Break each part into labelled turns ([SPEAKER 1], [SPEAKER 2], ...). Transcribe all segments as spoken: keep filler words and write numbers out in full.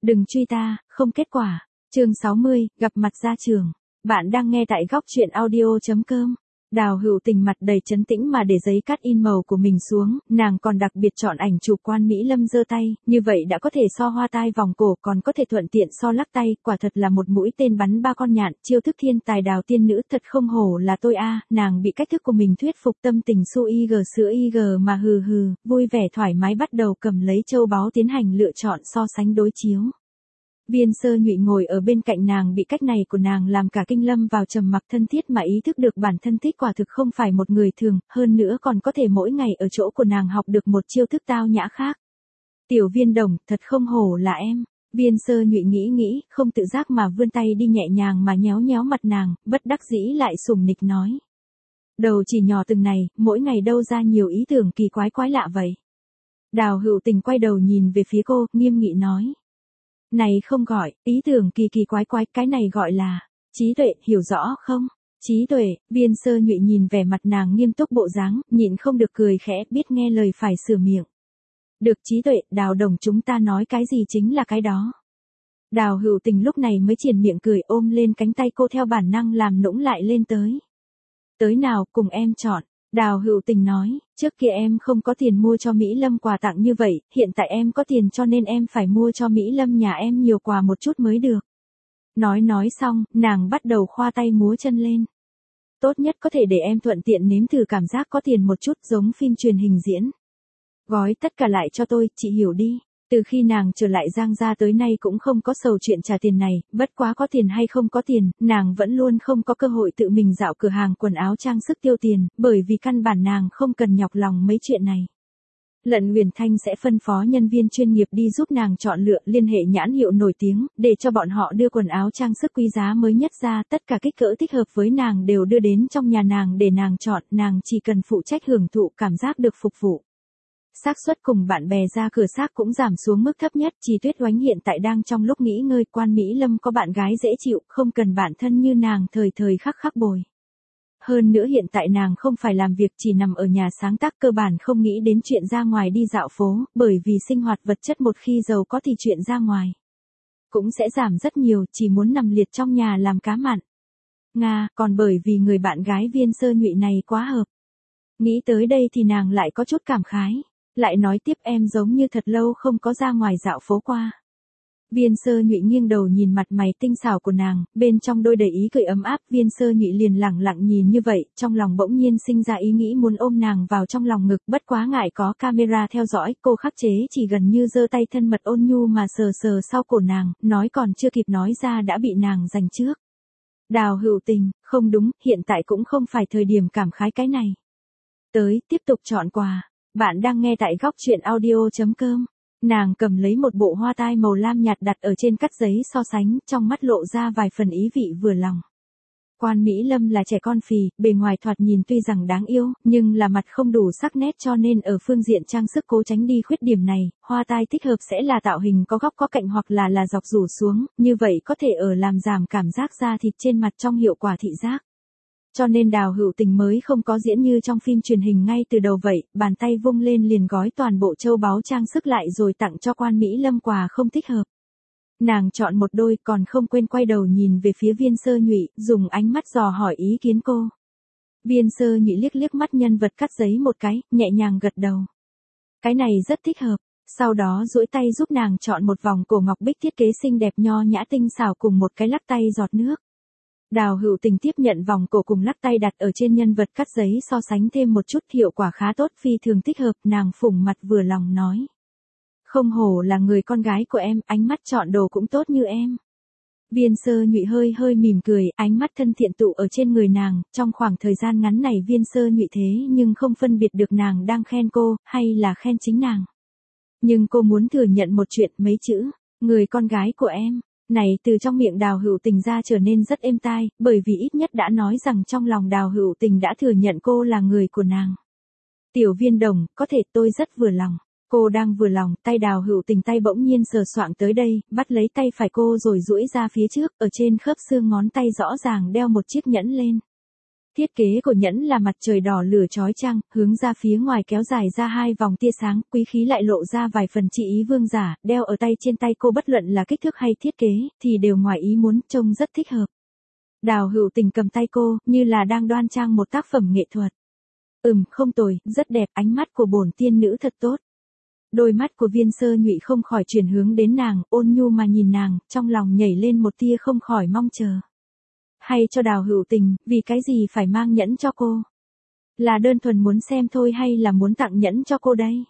[SPEAKER 1] Đừng truy ta, không kết quả. Chương sáu mươi, gặp mặt gia trường. Bạn đang nghe tại góc truyện audio chấm com. Đào Hữu Tình mặt đầy trấn tĩnh mà để giấy cắt in màu của mình xuống, nàng còn đặc biệt chọn ảnh chụp Quan Mỹ Lâm giơ tay, như vậy đã có thể so hoa tai vòng cổ, còn có thể thuận tiện so lắc tay, quả thật là một mũi tên bắn ba con nhạn, chiêu thức thiên tài Đào tiên nữ, thật không hổ là tôi a. Nàng bị cách thức của mình thuyết phục, tâm tình su ig sữa ig mà hừ hừ, vui vẻ thoải mái bắt đầu cầm lấy châu báu tiến hành lựa chọn so sánh đối chiếu. Viên Sơ Nhụy ngồi ở bên cạnh nàng bị cách này của nàng làm cả kinh lâm vào trầm mặc thân thiết mà ý thức được bản thân thích quả thực không phải một người thường, hơn nữa còn có thể mỗi ngày ở chỗ của nàng học được một chiêu thức tao nhã khác. Tiểu Viên Đồng, thật không hổ là em. Viên Sơ Nhụy nghĩ nghĩ, không tự giác mà vươn tay đi nhẹ nhàng mà nhéo nhéo mặt nàng, bất đắc dĩ lại sủng nịch nói. Đầu chỉ nhỏ từng này, mỗi ngày đâu ra nhiều ý tưởng kỳ quái quái lạ vậy. Đào Hữu Tình quay đầu nhìn về phía cô, nghiêm nghị nói. Này không gọi, ý tưởng kỳ kỳ quái quái, cái này gọi là trí tuệ, hiểu rõ không? Trí tuệ. Viên Sơ Nhụy nhìn vẻ mặt nàng nghiêm túc bộ dáng, nhịn không được cười khẽ, biết nghe lời phải sửa miệng. Được trí tuệ, Đào đồng chúng ta nói cái gì chính là cái đó. Đào Hữu Tình lúc này mới triển miệng cười, ôm lên cánh tay cô theo bản năng làm nũng lại lên tới. Tới nào, cùng em chọn. Đào Hữu Tình nói, trước kia em không có tiền mua cho Mỹ Lâm quà tặng như vậy, hiện tại em có tiền cho nên em phải mua cho Mỹ Lâm nhà em nhiều quà một chút mới được. Nói nói xong, nàng bắt đầu khoa tay múa chân lên. Tốt nhất có thể để em thuận tiện nếm thử cảm giác có tiền một chút giống phim truyền hình diễn. Gói tất cả lại cho tôi, chị hiểu đi. Từ khi nàng trở lại Giang gia tới nay cũng không có sầu chuyện trả tiền này, bất quá có tiền hay không có tiền, nàng vẫn luôn không có cơ hội tự mình dạo cửa hàng quần áo trang sức tiêu tiền, bởi vì căn bản nàng không cần nhọc lòng mấy chuyện này. Lận Huyền Thanh sẽ phân phó nhân viên chuyên nghiệp đi giúp nàng chọn lựa, liên hệ nhãn hiệu nổi tiếng, để cho bọn họ đưa quần áo trang sức quý giá mới nhất ra, tất cả kích cỡ thích hợp với nàng đều đưa đến trong nhà nàng để nàng chọn, nàng chỉ cần phụ trách hưởng thụ cảm giác được phục vụ. Xác suất cùng bạn bè ra cửa xác cũng giảm xuống mức thấp nhất, Trì Tuyết Oánh hiện tại đang trong lúc nghỉ ngơi, Quan Mỹ Lâm có bạn gái dễ chịu, không cần bạn thân như nàng thời thời khắc khắc bồi. Hơn nữa hiện tại nàng không phải làm việc, chỉ nằm ở nhà sáng tác, cơ bản không nghĩ đến chuyện ra ngoài đi dạo phố, bởi vì sinh hoạt vật chất một khi giàu có thì chuyện ra ngoài cũng sẽ giảm rất nhiều, chỉ muốn nằm liệt trong nhà làm cá mặn. Nga, còn bởi vì người bạn gái Viên Sơ Nhụy này quá hợp. Nghĩ tới đây thì nàng lại có chút cảm khái. Lại nói tiếp, em giống như thật lâu không có ra ngoài dạo phố qua. Viên Sơ Nhụy nghiêng đầu nhìn mặt mày tinh xảo của nàng, bên trong đôi đầy ý cười ấm áp, Viên Sơ Nhụy liền lẳng lặng nhìn như vậy, trong lòng bỗng nhiên sinh ra ý nghĩ muốn ôm nàng vào trong lòng ngực, bất quá ngại có camera theo dõi, cô khắc chế chỉ gần như giơ tay thân mật ôn nhu mà sờ sờ sau cổ nàng, nói còn chưa kịp nói ra đã bị nàng giành trước. Đào Hữu Tình, không đúng, hiện tại cũng không phải thời điểm cảm khái cái này. Tới, tiếp tục chọn quà. Bạn đang nghe tại góc truyện audio chấm com. Nàng cầm lấy một bộ hoa tai màu lam nhạt đặt ở trên cắt giấy so sánh, trong mắt lộ ra vài phần ý vị vừa lòng. Quan Mỹ Lâm là trẻ con phì, bề ngoài thoạt nhìn tuy rằng đáng yêu, nhưng là mặt không đủ sắc nét cho nên ở phương diện trang sức cố tránh đi khuyết điểm này, hoa tai thích hợp sẽ là tạo hình có góc có cạnh hoặc là là dọc rủ xuống, như vậy có thể ở làm giảm cảm giác da thịt trên mặt trong hiệu quả thị giác. Cho nên Đào Hữu Tình mới không có diễn như trong phim truyền hình ngay từ đầu vậy, bàn tay vung lên liền gói toàn bộ châu báu trang sức lại rồi tặng cho Quan Mỹ Lâm quà không thích hợp. Nàng chọn một đôi, còn không quên quay đầu nhìn về phía Viên Sơ Nhụy, dùng ánh mắt dò hỏi ý kiến cô. Viên Sơ Nhụy liếc liếc mắt nhân vật cắt giấy một cái, nhẹ nhàng gật đầu. Cái này rất thích hợp, sau đó duỗi tay giúp nàng chọn một vòng cổ ngọc bích thiết kế xinh đẹp nho nhã tinh xảo cùng một cái lắc tay giọt nước. Đào Hữu Tình tiếp nhận vòng cổ cùng lắc tay đặt ở trên nhân vật cắt giấy so sánh thêm một chút, hiệu quả khá tốt, phi thường thích hợp, nàng phủng mặt vừa lòng nói. Không hổ là người con gái của em, ánh mắt chọn đồ cũng tốt như em. Viên Sơ Nhụy hơi hơi mỉm cười, ánh mắt thân thiện tụ ở trên người nàng, trong khoảng thời gian ngắn này Viên Sơ Nhụy thế nhưng không phân biệt được nàng đang khen cô, hay là khen chính nàng. Nhưng cô muốn thừa nhận một chuyện, mấy chữ, người con gái của em. Này từ trong miệng Đào Hữu Tình ra trở nên rất êm tai, bởi vì ít nhất đã nói rằng trong lòng Đào Hữu Tình đã thừa nhận cô là người của nàng. Tiểu Viên Đồng, có thể tôi rất vừa lòng. Cô đang vừa lòng, tay Đào Hữu Tình tay bỗng nhiên sờ soạng tới đây, bắt lấy tay phải cô rồi duỗi ra phía trước, ở trên khớp xương ngón tay rõ ràng đeo một chiếc nhẫn lên. Thiết kế của nhẫn là mặt trời đỏ lửa chói chang, hướng ra phía ngoài kéo dài ra hai vòng tia sáng, quý khí lại lộ ra vài phần trị ý vương giả, đeo ở tay trên tay cô bất luận là kích thước hay thiết kế, thì đều ngoài ý muốn, trông rất thích hợp. Đào Hữu Tình cầm tay cô, như là đang đoan trang một tác phẩm nghệ thuật. Ừm, không tồi, rất đẹp, ánh mắt của bổn tiên nữ thật tốt. Đôi mắt của Viên Sơ Nhụy không khỏi chuyển hướng đến nàng, ôn nhu mà nhìn nàng, trong lòng nhảy lên một tia không khỏi mong chờ. Hay cho Đào Hữu Tình, vì cái gì phải mang nhẫn cho cô? Là đơn thuần muốn xem thôi hay là muốn tặng nhẫn cho cô đây?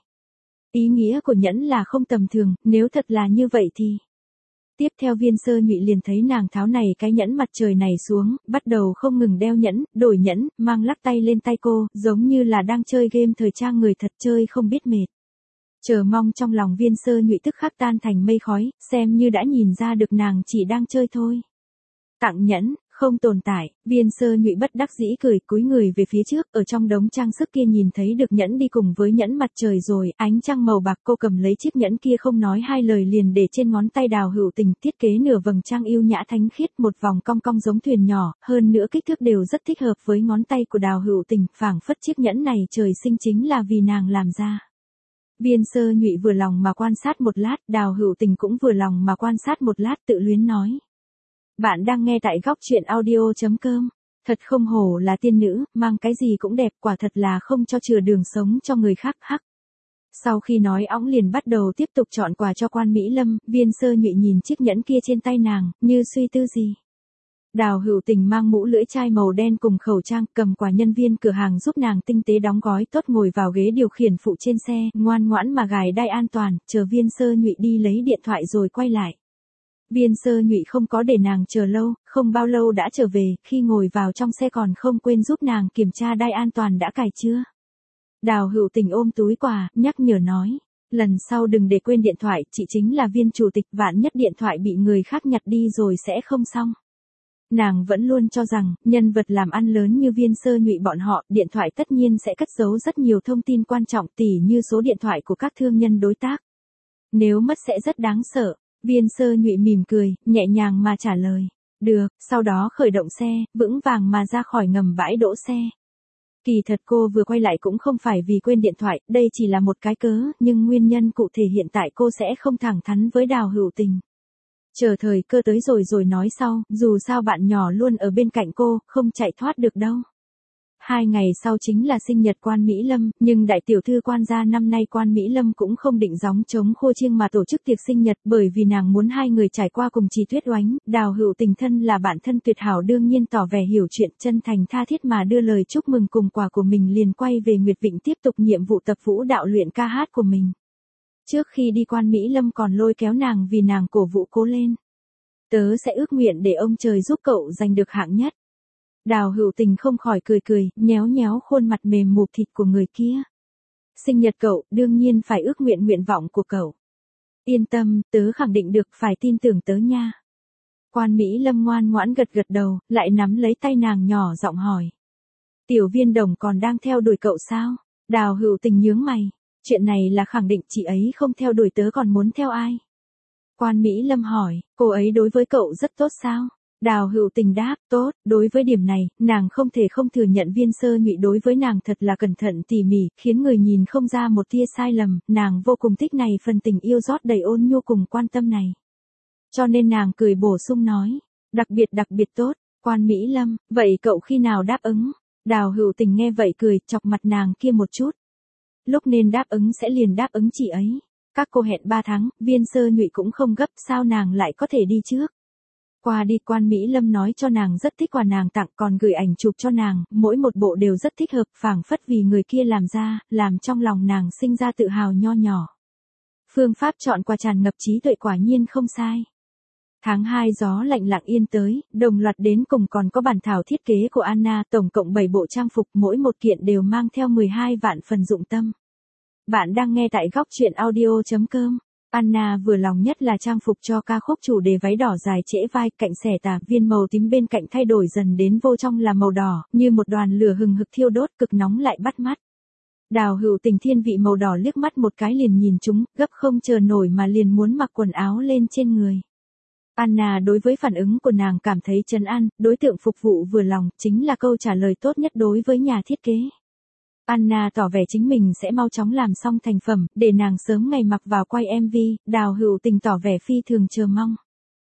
[SPEAKER 1] Ý nghĩa của nhẫn là không tầm thường, nếu thật là như vậy thì... Tiếp theo Viên Sơ Nhụy liền thấy nàng tháo này cái nhẫn mặt trời này xuống, bắt đầu không ngừng đeo nhẫn, đổi nhẫn, mang lắc tay lên tay cô, giống như là đang chơi game thời trang người thật chơi không biết mệt. Chờ mong trong lòng Viên Sơ Nhụy tức khắc tan thành mây khói, xem như đã nhìn ra được nàng chỉ đang chơi thôi. Tặng nhẫn, không tồn tại, Viên Sơ Nhụy bất đắc dĩ cười, cúi người về phía trước, ở trong đống trang sức kia nhìn thấy được nhẫn đi cùng với nhẫn mặt trời rồi, ánh trăng màu bạc, cô cầm lấy chiếc nhẫn kia không nói hai lời liền để trên ngón tay Đào Hữu Tình, thiết kế nửa vầng trăng yêu nhã thánh khiết, một vòng cong cong giống thuyền nhỏ, hơn nữa kích thước đều rất thích hợp với ngón tay của Đào Hữu Tình, phảng phất chiếc nhẫn này trời sinh chính là vì nàng làm ra. Viên Sơ Nhụy vừa lòng mà quan sát một lát, Đào Hữu Tình cũng vừa lòng mà quan sát một lát, tự luyến nói. Bạn đang nghe tại góc truyện audio.com. Thật không hổ là tiên nữ, mang cái gì cũng đẹp, quả thật là không cho chừa đường sống cho người khác hắc. Sau khi nói óng liền bắt đầu tiếp tục chọn quà cho Quan Mỹ Lâm, Viên Sơ Nhụy nhìn chiếc nhẫn kia trên tay nàng, như suy tư gì. Đào Hữu Tình mang mũ lưỡi chai màu đen cùng khẩu trang, cầm quà nhân viên cửa hàng giúp nàng tinh tế đóng gói tốt, ngồi vào ghế điều khiển phụ trên xe, ngoan ngoãn mà gài đai an toàn, chờ Viên Sơ Nhụy đi lấy điện thoại rồi quay lại. Viên Sơ Nhụy không có để nàng chờ lâu, không bao lâu đã trở về, khi ngồi vào trong xe còn không quên giúp nàng kiểm tra đai an toàn đã cài chưa. Đào Hữu Tình ôm túi quà, nhắc nhở nói, lần sau đừng để quên điện thoại, chị chính là Viên chủ tịch, vạn nhất điện thoại bị người khác nhặt đi rồi sẽ không xong. Nàng vẫn luôn cho rằng, nhân vật làm ăn lớn như Viên Sơ Nhụy bọn họ, điện thoại tất nhiên sẽ cất giấu rất nhiều thông tin quan trọng, tỉ như số điện thoại của các thương nhân đối tác. Nếu mất sẽ rất đáng sợ. Viên Sơ Nhụy mỉm cười, nhẹ nhàng mà trả lời. Được, sau đó khởi động xe, vững vàng mà ra khỏi ngầm bãi đỗ xe. Kỳ thật cô vừa quay lại cũng không phải vì quên điện thoại, đây chỉ là một cái cớ, nhưng nguyên nhân cụ thể hiện tại cô sẽ không thẳng thắn với Đào Hữu Tình. Chờ thời cơ tới rồi rồi nói sau, dù sao bạn nhỏ luôn ở bên cạnh cô, không chạy thoát được đâu. Hai ngày sau chính là sinh nhật Quan Mỹ Lâm, nhưng đại tiểu thư Quan gia năm nay Quan Mỹ Lâm cũng không định gióng trống khô chiêng mà tổ chức tiệc sinh nhật, bởi vì nàng muốn hai người trải qua cùng Trì Tuyết Oánh. Đào Hữu Tình thân là bạn thân tuyệt hảo đương nhiên tỏ vẻ hiểu chuyện, chân thành tha thiết mà đưa lời chúc mừng cùng quà của mình liền quay về Nguyệt Vịnh tiếp tục nhiệm vụ tập vũ đạo luyện ca hát của mình. Trước khi đi Quan Mỹ Lâm còn lôi kéo nàng vì nàng cổ vũ cố lên. Tớ sẽ ước nguyện để ông trời giúp cậu giành được hạng nhất. Đào Hữu Tình không khỏi cười cười, nhéo nhéo khuôn mặt mềm mụp thịt của người kia. Sinh nhật cậu, đương nhiên phải ước nguyện nguyện vọng của cậu. Yên tâm, tớ khẳng định được, phải tin tưởng tớ nha. Quan Mỹ Lâm ngoan ngoãn gật gật đầu, lại nắm lấy tay nàng nhỏ giọng hỏi. Tiểu Viên Đồng còn đang theo đuổi cậu sao? Đào Hữu Tình nhướng mày. Chuyện này là khẳng định, chị ấy không theo đuổi tớ còn muốn theo ai? Quan Mỹ Lâm hỏi, cô ấy đối với cậu rất tốt sao? Đào Hữu Tình đáp, tốt, đối với điểm này, nàng không thể không thừa nhận Viên Sơ Nhụy đối với nàng thật là cẩn thận tỉ mỉ, khiến người nhìn không ra một tia sai lầm, nàng vô cùng thích này phần tình yêu rót đầy ôn nhu cùng quan tâm này. Cho nên nàng cười bổ sung nói, đặc biệt đặc biệt tốt, Quan Mỹ Lâm, vậy cậu khi nào đáp ứng? Đào Hữu Tình nghe vậy cười, chọc mặt nàng kia một chút. Lúc nên đáp ứng sẽ liền đáp ứng chị ấy. Các cô hẹn ba tháng, Viên Sơ Nhụy cũng không gấp, sao nàng lại có thể đi trước? Qua đi Quan Mỹ Lâm nói cho nàng rất thích quà nàng tặng, còn gửi ảnh chụp cho nàng, mỗi một bộ đều rất thích hợp, phảng phất vì người kia làm ra, làm trong lòng nàng sinh ra tự hào nho nhỏ. Phương pháp chọn quà tràn ngập trí tuệ quả nhiên không sai. Tháng hai gió lạnh lặng yên tới, đồng loạt đến cùng còn có bản thảo thiết kế của Anna, tổng cộng bảy bộ trang phục, mỗi một kiện đều mang theo mười hai vạn phần dụng tâm. Bạn đang nghe tại góc truyện audio.com. Anna vừa lòng nhất là trang phục cho ca khúc chủ đề váy đỏ dài trễ vai, cạnh xẻ tà, viên màu tím bên cạnh thay đổi dần đến vô trong là màu đỏ, như một đoàn lửa hừng hực thiêu đốt, cực nóng lại bắt mắt. Đào Hữu Tình thiên vị màu đỏ liếc mắt một cái liền nhìn chúng, gấp không chờ nổi mà liền muốn mặc quần áo lên trên người. Anna đối với phản ứng của nàng cảm thấy trấn an, đối tượng phục vụ vừa lòng, chính là câu trả lời tốt nhất đối với nhà thiết kế. Anna tỏ vẻ chính mình sẽ mau chóng làm xong thành phẩm, để nàng sớm ngày mặc vào quay em vê, Đào Hữu Tình tỏ vẻ phi thường chờ mong.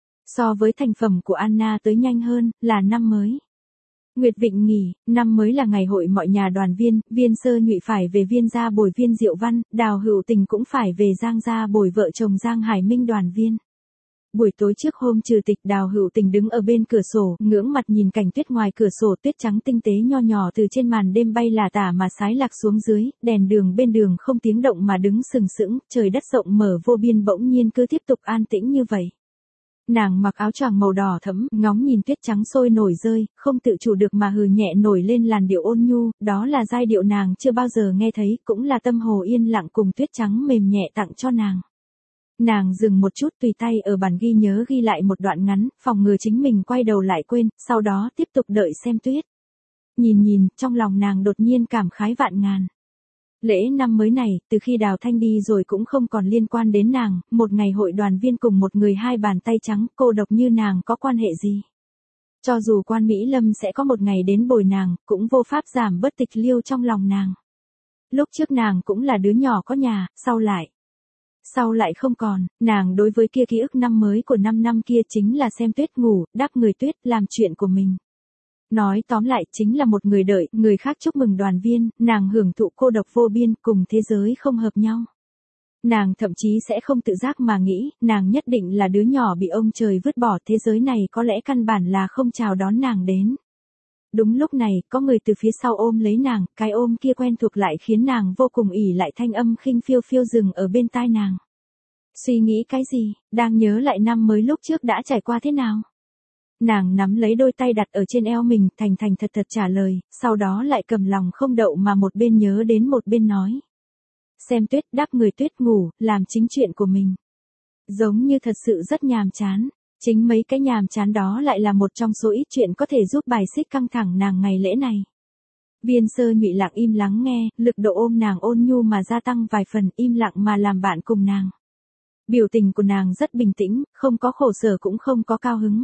[SPEAKER 1] So với thành phẩm của Anna tới nhanh hơn, là năm mới. Nguyệt Vịnh nghỉ, năm mới là ngày hội mọi nhà đoàn viên, Viên Sơ Nhụy phải về Viên gia bồi Viên Diệu Văn, Đào Hữu Tình cũng phải về Giang gia bồi vợ chồng Giang Hải Minh đoàn viên. Buổi tối trước hôm trừ tịch, Đào Hữu Tình đứng ở bên cửa sổ, ngưỡng mặt nhìn cảnh tuyết ngoài cửa sổ, tuyết trắng tinh tế nho nhỏ từ trên màn đêm bay là tả mà sái lạc xuống dưới, đèn đường bên đường không tiếng động mà đứng sừng sững, trời đất rộng mở vô biên bỗng nhiên cứ tiếp tục an tĩnh như vậy. Nàng mặc áo choàng màu đỏ thẫm, ngóng nhìn tuyết trắng sôi nổi rơi, không tự chủ được mà hừ nhẹ nổi lên làn điệu ôn nhu, đó là giai điệu nàng chưa bao giờ nghe thấy, cũng là tâm hồ yên lặng cùng tuyết trắng mềm nhẹ tặng cho nàng. Nàng dừng một chút, tùy tay ở bản ghi nhớ ghi lại một đoạn ngắn, phòng ngừa chính mình quay đầu lại quên, sau đó tiếp tục đợi xem tuyết. Nhìn nhìn, trong lòng nàng đột nhiên cảm khái vạn ngàn. Lễ năm mới này, từ khi Đào Thanh đi rồi cũng không còn liên quan đến nàng, một ngày hội đoàn viên cùng một người hai bàn tay trắng, cô độc như nàng có quan hệ gì. Cho dù Quan Mỹ Lâm sẽ có một ngày đến bồi nàng, cũng vô pháp giảm bớt tịch liêu trong lòng nàng. Lúc trước nàng cũng là đứa nhỏ có nhà, sau lại. Sau lại không còn, nàng đối với kia ký ức năm mới của năm năm kia chính là xem tuyết ngủ, đáp người tuyết, làm chuyện của mình. Nói tóm lại chính là một người đợi, người khác chúc mừng đoàn viên, nàng hưởng thụ cô độc vô biên, cùng thế giới không hợp nhau. Nàng thậm chí sẽ không tự giác mà nghĩ, nàng nhất định là đứa nhỏ bị ông trời vứt bỏ, thế giới này có lẽ căn bản là không chào đón nàng đến. Đúng lúc này, có người từ phía sau ôm lấy nàng, cái ôm kia quen thuộc lại khiến nàng vô cùng ỉ lại, thanh âm khinh phiêu phiêu dừng ở bên tai nàng. Suy nghĩ cái gì, đang nhớ lại năm mới lúc trước đã trải qua thế nào? Nàng nắm lấy đôi tay đặt ở trên eo mình, thành thành thật thật trả lời, sau đó lại cầm lòng không đậu mà một bên nhớ đến một bên nói. Xem tuyết, đáp người tuyết, ngủ, làm chính chuyện của mình. Giống như thật sự rất nhàm chán. Chính mấy cái nhàm chán đó lại là một trong số ít chuyện có thể giúp bài xích căng thẳng nàng ngày lễ này. Viên Sơ Nhụy lặng im lắng nghe, lực độ ôm nàng ôn nhu mà gia tăng vài phần, im lặng mà làm bạn cùng nàng. Biểu tình của nàng rất bình tĩnh, không có khổ sở cũng không có cao hứng.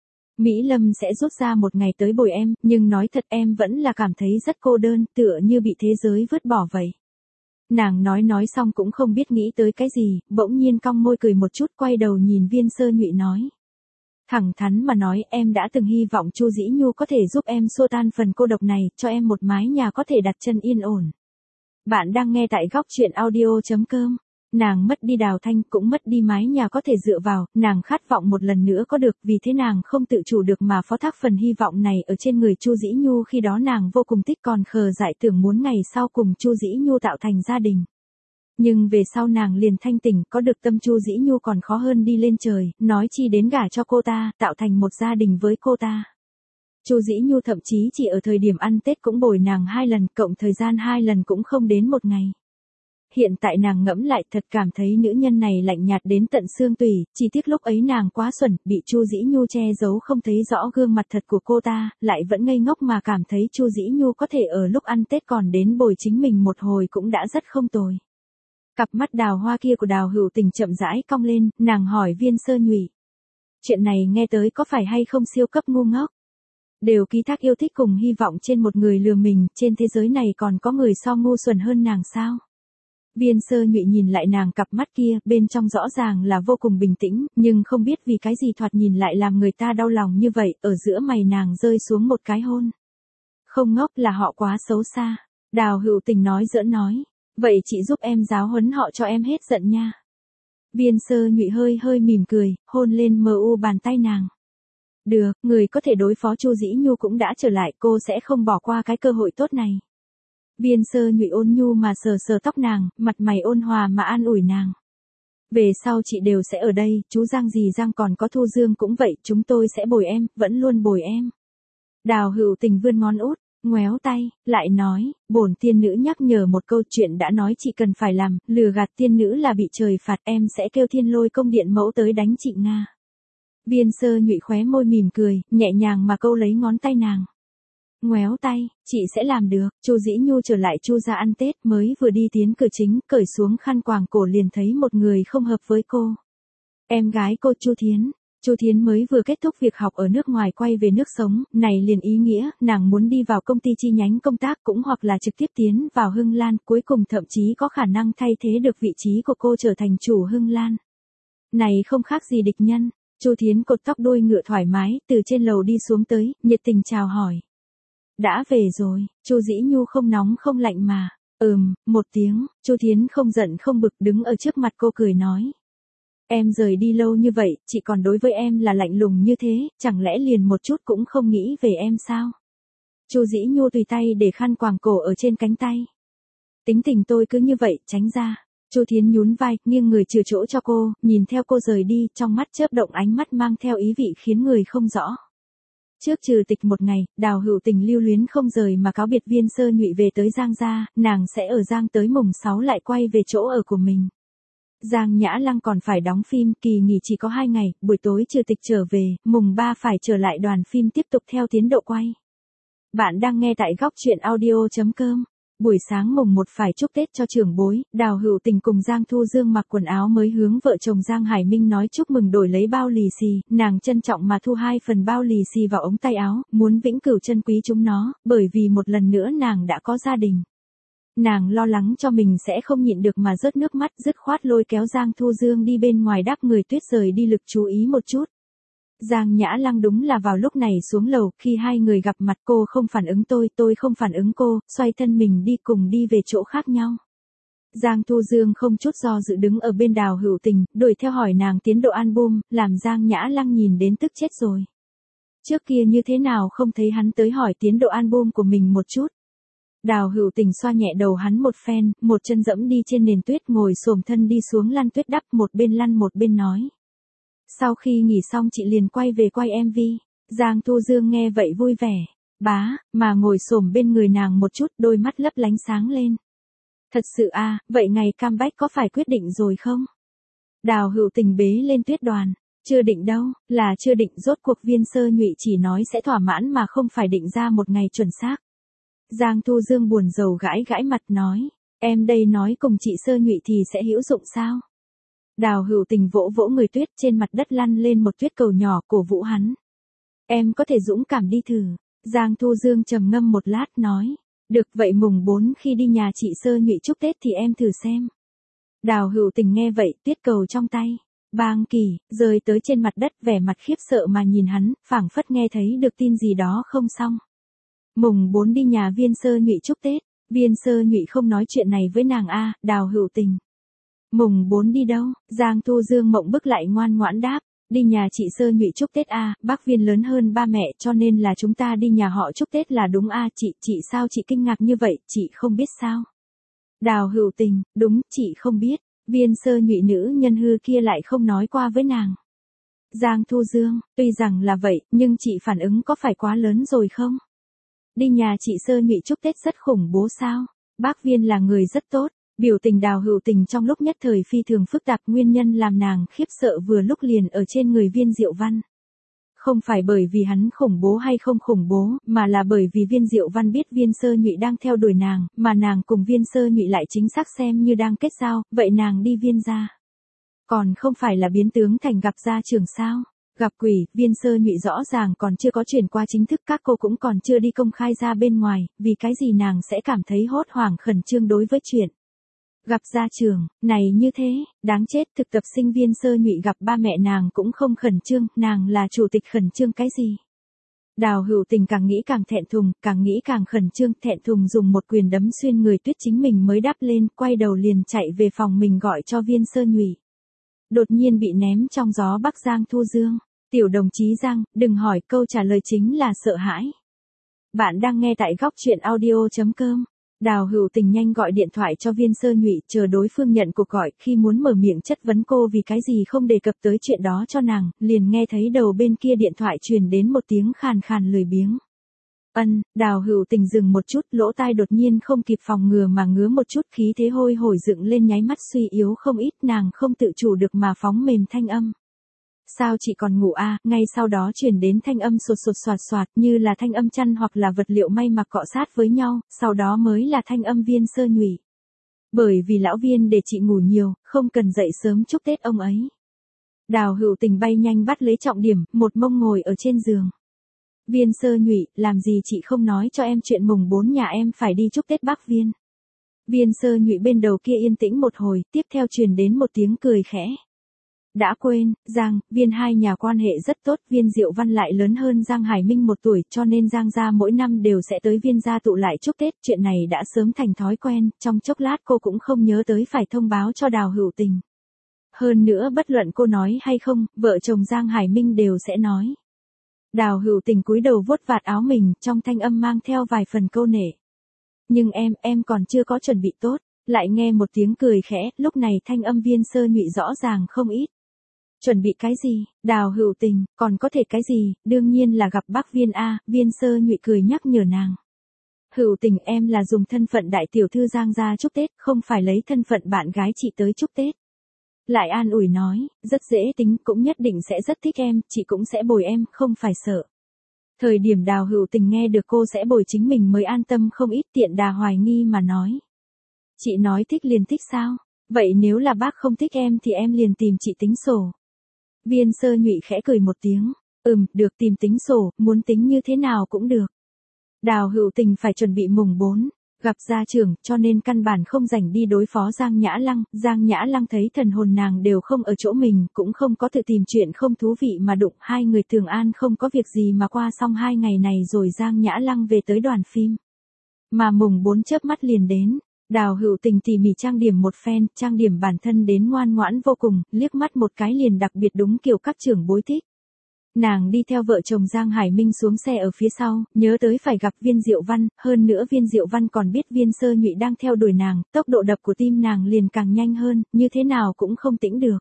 [SPEAKER 1] Mỹ Lâm sẽ rút ra một ngày tới bồi em, nhưng nói thật em vẫn là cảm thấy rất cô đơn, tựa như bị thế giới vứt bỏ vậy. Nàng nói nói xong cũng không biết nghĩ tới cái gì, bỗng nhiên cong môi cười một chút, quay đầu nhìn Viên Sơ Nhụy nói. Thẳng thắn mà nói, em đã từng hy vọng Chu Dĩ Nhu có thể giúp em xua tan phần cô độc này, cho em một mái nhà có thể đặt chân yên ổn. Bạn đang nghe tại góc truyện audio chấm com. Nàng mất đi Đào Thanh, cũng mất đi mái nhà có thể dựa vào, nàng khát vọng một lần nữa có được, vì thế nàng không tự chủ được mà phó thác phần hy vọng này ở trên người Chu Dĩ Nhu, khi đó nàng vô cùng tích còn khờ dại tưởng muốn ngày sau cùng Chu Dĩ Nhu tạo thành gia đình. Nhưng về sau nàng liền thanh tỉnh, có được tâm Chu Dĩ Nhu còn khó hơn đi lên trời, nói chi đến gả cho cô ta, tạo thành một gia đình với cô ta. Chu Dĩ Nhu thậm chí chỉ ở thời điểm ăn Tết cũng bồi nàng hai lần, cộng thời gian hai lần cũng không đến một ngày. Hiện tại nàng ngẫm lại thật cảm thấy nữ nhân này lạnh nhạt đến tận xương tủy, chỉ tiếc lúc ấy nàng quá xuẩn, bị Chu Dĩ Nhu che giấu không thấy rõ gương mặt thật của cô ta, lại vẫn ngây ngốc mà cảm thấy Chu Dĩ Nhu có thể ở lúc ăn Tết còn đến bồi chính mình một hồi cũng đã rất không tồi. Cặp mắt đào hoa kia của Đào Hữu Tình chậm rãi cong lên, nàng hỏi Viên Sơ Nhụy. Chuyện này nghe tới có phải hay không siêu cấp ngu ngốc? Đều ký thác yêu thích cùng hy vọng trên một người lừa mình, trên thế giới này còn có người so ngu xuẩn hơn nàng sao? Viên Sơ Nhụy nhìn lại nàng cặp mắt kia, bên trong rõ ràng là vô cùng bình tĩnh, nhưng không biết vì cái gì thoạt nhìn lại làm người ta đau lòng như vậy, ở giữa mày nàng rơi xuống một cái hôn. Không ngốc là họ quá xấu xa. Đào Hữu Tình nói giỡn nói. Vậy chị giúp em giáo huấn họ cho em hết giận nha. Viên Sơ Nhụy hơi hơi mỉm cười, hôn lên mờ u bàn tay nàng. Được, người có thể đối phó Chu Dĩ Nhu cũng đã trở lại, cô sẽ không bỏ qua cái cơ hội tốt này. Viên Sơ Nhụy ôn nhu mà sờ sờ tóc nàng, mặt mày ôn hòa mà an ủi nàng. Về sau chị đều sẽ ở đây, chú Giang dì Giang còn có Thu Dương cũng vậy, chúng tôi sẽ bồi em, vẫn luôn bồi em. Đào Hữu Tình vươn ngón út, ngoéo tay, lại nói, bổn tiên nữ nhắc nhở một câu chuyện đã nói chị cần phải làm, lừa gạt tiên nữ là bị trời phạt, em sẽ kêu Thiên Lôi Công Điện mẫu tới đánh chị Nga. Viên Sơ Nhụy khóe môi mỉm cười, nhẹ nhàng mà câu lấy ngón tay nàng. Ngoéo tay, chị sẽ làm được. Chu Dĩ Nhu trở lại Chu gia ăn Tết, mới vừa đi tiến cửa chính, cởi xuống khăn quàng cổ liền thấy một người không hợp với cô. Em gái cô Chu Thiến. Chu Thiến mới vừa kết thúc việc học ở nước ngoài quay về nước sống, này liền ý nghĩa, nàng muốn đi vào công ty chi nhánh công tác cũng hoặc là trực tiếp tiến vào Hưng Lan, cuối cùng thậm chí có khả năng thay thế được vị trí của cô trở thành chủ Hưng Lan. Này không khác gì địch nhân. Chu Thiến cột tóc đuôi ngựa thoải mái, từ trên lầu đi xuống tới, nhiệt tình chào hỏi. Đã về rồi, Chu Dĩ Nhu không nóng không lạnh mà. Ừm, một tiếng, Chu Thiến không giận không bực đứng ở trước mặt cô cười nói. Em rời đi lâu như vậy, chị còn đối với em là lạnh lùng như thế, chẳng lẽ liền một chút cũng không nghĩ về em sao? Chu Dĩ Nhu tùy tay để khăn quàng cổ ở trên cánh tay. Tính tình tôi cứ như vậy, tránh ra. Chu Thiến nhún vai, nghiêng người trừ chỗ cho cô, nhìn theo cô rời đi, trong mắt chớp động ánh mắt mang theo ý vị khiến người không rõ. Trước trừ tịch một ngày, Đào Hữu Tình lưu luyến không rời mà cáo biệt Viên Sơ Nhụy về tới Giang gia, nàng sẽ ở Giang tới mùng sáu lại quay về chỗ ở của mình. Giang Nhã Lăng còn phải đóng phim, kỳ nghỉ chỉ có hai ngày, buổi tối trừ tịch trở về, mùng ba phải trở lại đoàn phim tiếp tục theo tiến độ quay. Bạn đang nghe tại góc truyện audio chấm com. Buổi sáng mùng một phải chúc Tết cho trưởng bối, Đào Hữu Tình cùng Giang Thu Dương mặc quần áo mới hướng vợ chồng Giang Hải Minh nói chúc mừng đổi lấy bao lì xì, nàng trân trọng mà thu hai phần bao lì xì vào ống tay áo, muốn vĩnh cửu trân quý chúng nó, bởi vì một lần nữa nàng đã có gia đình. Nàng lo lắng cho mình sẽ không nhịn được mà rớt nước mắt, dứt khoát lôi kéo Giang Thu Dương đi bên ngoài đáp người tuyết rời đi lực chú ý một chút. Giang Nhã Lăng đúng là vào lúc này xuống lầu, khi hai người gặp mặt cô không phản ứng tôi, tôi không phản ứng cô, xoay thân mình đi cùng đi về chỗ khác nhau. Giang Thu Dương không chút do dự đứng ở bên Đào Hữu Tình, đuổi theo hỏi nàng tiến độ album, làm Giang Nhã Lăng nhìn đến tức chết rồi. Trước kia như thế nào không thấy hắn tới hỏi tiến độ album của mình một chút. Đào Hữu Tình xoa nhẹ đầu hắn một phen, một chân dẫm đi trên nền tuyết ngồi xổm thân đi xuống lăn tuyết đắp, một bên lăn một bên nói. Sau khi nghỉ xong chị liền quay về quay em vê. Giang Thu Dương nghe vậy vui vẻ. Bá, mà ngồi xổm bên người nàng một chút, đôi mắt lấp lánh sáng lên. Thật sự à, vậy ngày comeback có phải quyết định rồi không? Đào Hữu Tình bế lên tuyết đoàn. Chưa định đâu, là chưa định, rốt cuộc Viên Sơ Nhụy chỉ nói sẽ thỏa mãn mà không phải định ra một ngày chuẩn xác. Giang Thu Dương buồn rầu gãi gãi mặt nói. Em đây nói cùng chị Sơ Nhụy thì sẽ hữu dụng sao? Đào Hữu Tình vỗ vỗ người tuyết trên mặt đất lăn lên một tuyết cầu nhỏ, cổ vũ hắn. Em có thể dũng cảm đi thử. Giang Thu Dương trầm ngâm một lát nói. Được vậy mùng bốn khi đi nhà chị Sơ Nhụy chúc Tết thì em thử xem. Đào Hữu Tình nghe vậy, tuyết cầu trong tay. Bang kỳ, rơi tới trên mặt đất, vẻ mặt khiếp sợ mà nhìn hắn, phảng phất nghe thấy được tin gì đó không xong. Mùng bốn đi nhà Viên Sơ Nhụy chúc Tết. Viên Sơ Nhụy không nói chuyện này với nàng a. Đào Hữu Tình. Mùng bốn đi đâu? Giang Thu Dương mộng bức lại ngoan ngoãn đáp. Đi nhà chị Sơ Nhụy chúc Tết a. Bác Viên lớn hơn ba mẹ cho nên là chúng ta đi nhà họ chúc Tết là đúng a. Chị, chị sao chị kinh ngạc như vậy, chị không biết sao? Đào Hữu Tình, đúng, chị không biết. Viên Sơ Nhụy nữ nhân hư kia lại không nói qua với nàng. Giang Thu Dương, tuy rằng là vậy, nhưng chị phản ứng có phải quá lớn rồi không? Đi nhà chị Sơ Nhụy chúc Tết rất khủng bố sao? Bác Viên là người rất tốt. Biểu tình Đào Hữu Tình trong lúc nhất thời phi thường phức tạp, nguyên nhân làm nàng khiếp sợ vừa lúc liền ở trên người Viên Diệu Văn. Không phải bởi vì hắn khủng bố hay không khủng bố, mà là bởi vì Viên Diệu Văn biết Viên Sơ Nhụy đang theo đuổi nàng, mà nàng cùng Viên Sơ Nhụy lại chính xác xem như đang kết giao, vậy nàng đi Viên gia. Còn không phải là biến tướng thành gặp gia trưởng sao? Gặp quỷ, Viên Sơ Nhụy rõ ràng còn chưa có chuyển qua chính thức, các cô cũng còn chưa đi công khai ra bên ngoài, vì cái gì nàng sẽ cảm thấy hốt hoảng khẩn trương đối với chuyện gặp gia trưởng, này như thế, đáng chết, thực tập sinh Viên Sơ Nhụy gặp ba mẹ nàng cũng không khẩn trương, nàng là chủ tịch khẩn trương cái gì? Đào Hữu Tình càng nghĩ càng thẹn thùng, càng nghĩ càng khẩn trương, thẹn thùng dùng một quyền đấm xuyên người tuyết chính mình mới đáp lên, quay đầu liền chạy về phòng mình gọi cho Viên Sơ Nhụy. Đột nhiên bị ném trong gió Bắc Giang Thu Dương. Tiểu đồng chí Giang, đừng hỏi, câu trả lời chính là sợ hãi. Bạn đang nghe tại góc truyện audio chấm com. Đào Hữu Tình nhanh gọi điện thoại cho Viên Sơ Nhụy, chờ đối phương nhận cuộc gọi, khi muốn mở miệng chất vấn cô vì cái gì không đề cập tới chuyện đó cho nàng, liền nghe thấy đầu bên kia điện thoại truyền đến một tiếng khàn khàn lười biếng. Ân, Đào Hữu Tình dừng một chút, lỗ tai đột nhiên không kịp phòng ngừa mà ngứa một chút, khí thế hôi hổi dựng lên nháy mắt suy yếu không ít, nàng không tự chủ được mà phóng mềm thanh âm. Sao chị còn ngủ à? Ngay sau đó chuyển đến thanh âm sột sột soạt soạt, như là thanh âm chăn hoặc là vật liệu may mặc cọ sát với nhau, sau đó mới là thanh âm Viên Sơ Nhụy. Bởi vì lão Viên để chị ngủ nhiều, không cần dậy sớm chúc Tết ông ấy. Đào Hữu Tình bay nhanh bắt lấy trọng điểm, một mông ngồi ở trên giường. Viên Sơ Nhụy, làm gì chị không nói cho em chuyện mùng bốn nhà em phải đi chúc Tết bác Viên. Viên Sơ Nhụy bên đầu kia yên tĩnh một hồi, tiếp theo truyền đến một tiếng cười khẽ. Đã quên, Giang, Viên hai nhà quan hệ rất tốt, Viên Diệu Văn lại lớn hơn Giang Hải Minh một tuổi, cho nên Giang gia mỗi năm đều sẽ tới Viên gia tụ lại chúc Tết, chuyện này đã sớm thành thói quen, trong chốc lát cô cũng không nhớ tới phải thông báo cho Đào Hữu Tình. Hơn nữa bất luận cô nói hay không, vợ chồng Giang Hải Minh đều sẽ nói. Đào Hữu Tình cúi đầu vuốt vạt áo mình, trong thanh âm mang theo vài phần câu nể. Nhưng em, em còn chưa có chuẩn bị tốt, lại nghe một tiếng cười khẽ, lúc này thanh âm Viên Sơ Nhụy rõ ràng không ít. Chuẩn bị cái gì, Đào Hữu Tình, còn có thể cái gì, đương nhiên là gặp bác Viên A, Viên Sơ Nhụy cười nhắc nhở nàng. Hữu Tình, em là dùng thân phận đại tiểu thư Giang gia chúc Tết, không phải lấy thân phận bạn gái chị tới chúc Tết. Lại an ủi nói, rất dễ tính, cũng nhất định sẽ rất thích em, chị cũng sẽ bồi em, không phải sợ. Thời điểm Đào Hữu Tình nghe được cô sẽ bồi chính mình mới an tâm không ít, tiện đà hoài nghi mà nói. Chị nói thích liền thích sao? Vậy nếu là bác không thích em thì em liền tìm chị tính sổ. Viên Sơ Nhụy khẽ cười một tiếng, ừm, được, tìm tính sổ, muốn tính như thế nào cũng được. Đào Hữu Tình phải chuẩn bị mùng bốn, gặp gia trưởng, cho nên căn bản không rảnh đi đối phó Giang Nhã Lăng, Giang Nhã Lăng thấy thần hồn nàng đều không ở chỗ mình, cũng không có tự tìm chuyện không thú vị mà đụng, hai người thường an không có việc gì mà qua xong hai ngày này rồi Giang Nhã Lăng về tới đoàn phim. Mà mùng bốn chớp mắt liền đến. Đào Hữu Tình tỉ mỉ trang điểm một phen, trang điểm bản thân đến ngoan ngoãn vô cùng, liếc mắt một cái liền đặc biệt đúng kiểu các trưởng bối thích. Nàng đi theo vợ chồng Giang Hải Minh xuống xe ở phía sau, nhớ tới phải gặp Viên Diệu Văn, hơn nữa Viên Diệu Văn còn biết Viên Sơ Nhụy đang theo đuổi nàng, tốc độ đập của tim nàng liền càng nhanh hơn, như thế nào cũng không tĩnh được.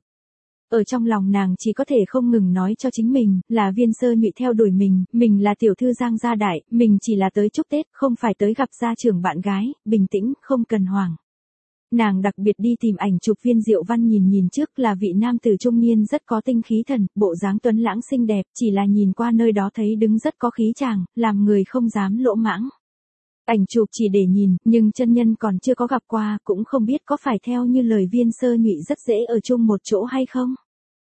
[SPEAKER 1] Ở trong lòng nàng chỉ có thể không ngừng nói cho chính mình, là Viên Sơ Nhụy theo đuổi mình, mình là tiểu thư Giang gia đại, mình chỉ là tới chúc Tết, không phải tới gặp gia trưởng bạn gái, bình tĩnh, không cần hoảng. Nàng đặc biệt đi tìm ảnh chụp Viên Diệu Văn, nhìn nhìn trước là vị nam tử trung niên rất có tinh khí thần, bộ dáng tuấn lãng xinh đẹp, chỉ là nhìn qua nơi đó thấy đứng rất có khí chàng, làm người không dám lỗ mãng. Ảnh chụp chỉ để nhìn, nhưng chân nhân còn chưa có gặp qua, cũng không biết có phải theo như lời Viên Sơ Nhụy rất dễ ở chung một chỗ hay không.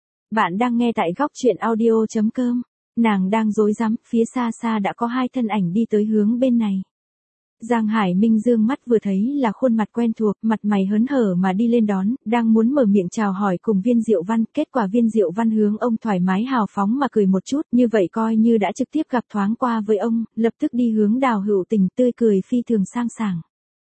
[SPEAKER 1] Bạn đang nghe tại góc truyện audio chấm com. Nàng đang rối rắm, phía xa xa đã có hai thân ảnh đi tới hướng bên này. Giang Hải Minh dương mắt vừa thấy là khuôn mặt quen thuộc, mặt mày hớn hở mà đi lên đón, đang muốn mở miệng chào hỏi cùng Viên Diệu Văn, kết quả Viên Diệu Văn hướng ông thoải mái hào phóng mà cười một chút, như vậy coi như đã trực tiếp gặp thoáng qua với ông, lập tức đi hướng Đào Hữu Tình, tươi cười phi thường sang sảng.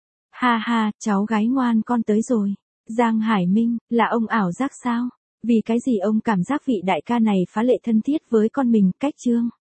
[SPEAKER 1] Ha ha, cháu gái ngoan con tới rồi. Giang Hải Minh, là ông ảo giác sao? Vì cái gì ông cảm giác vị đại ca này phá lệ thân thiết với con mình, cách chương.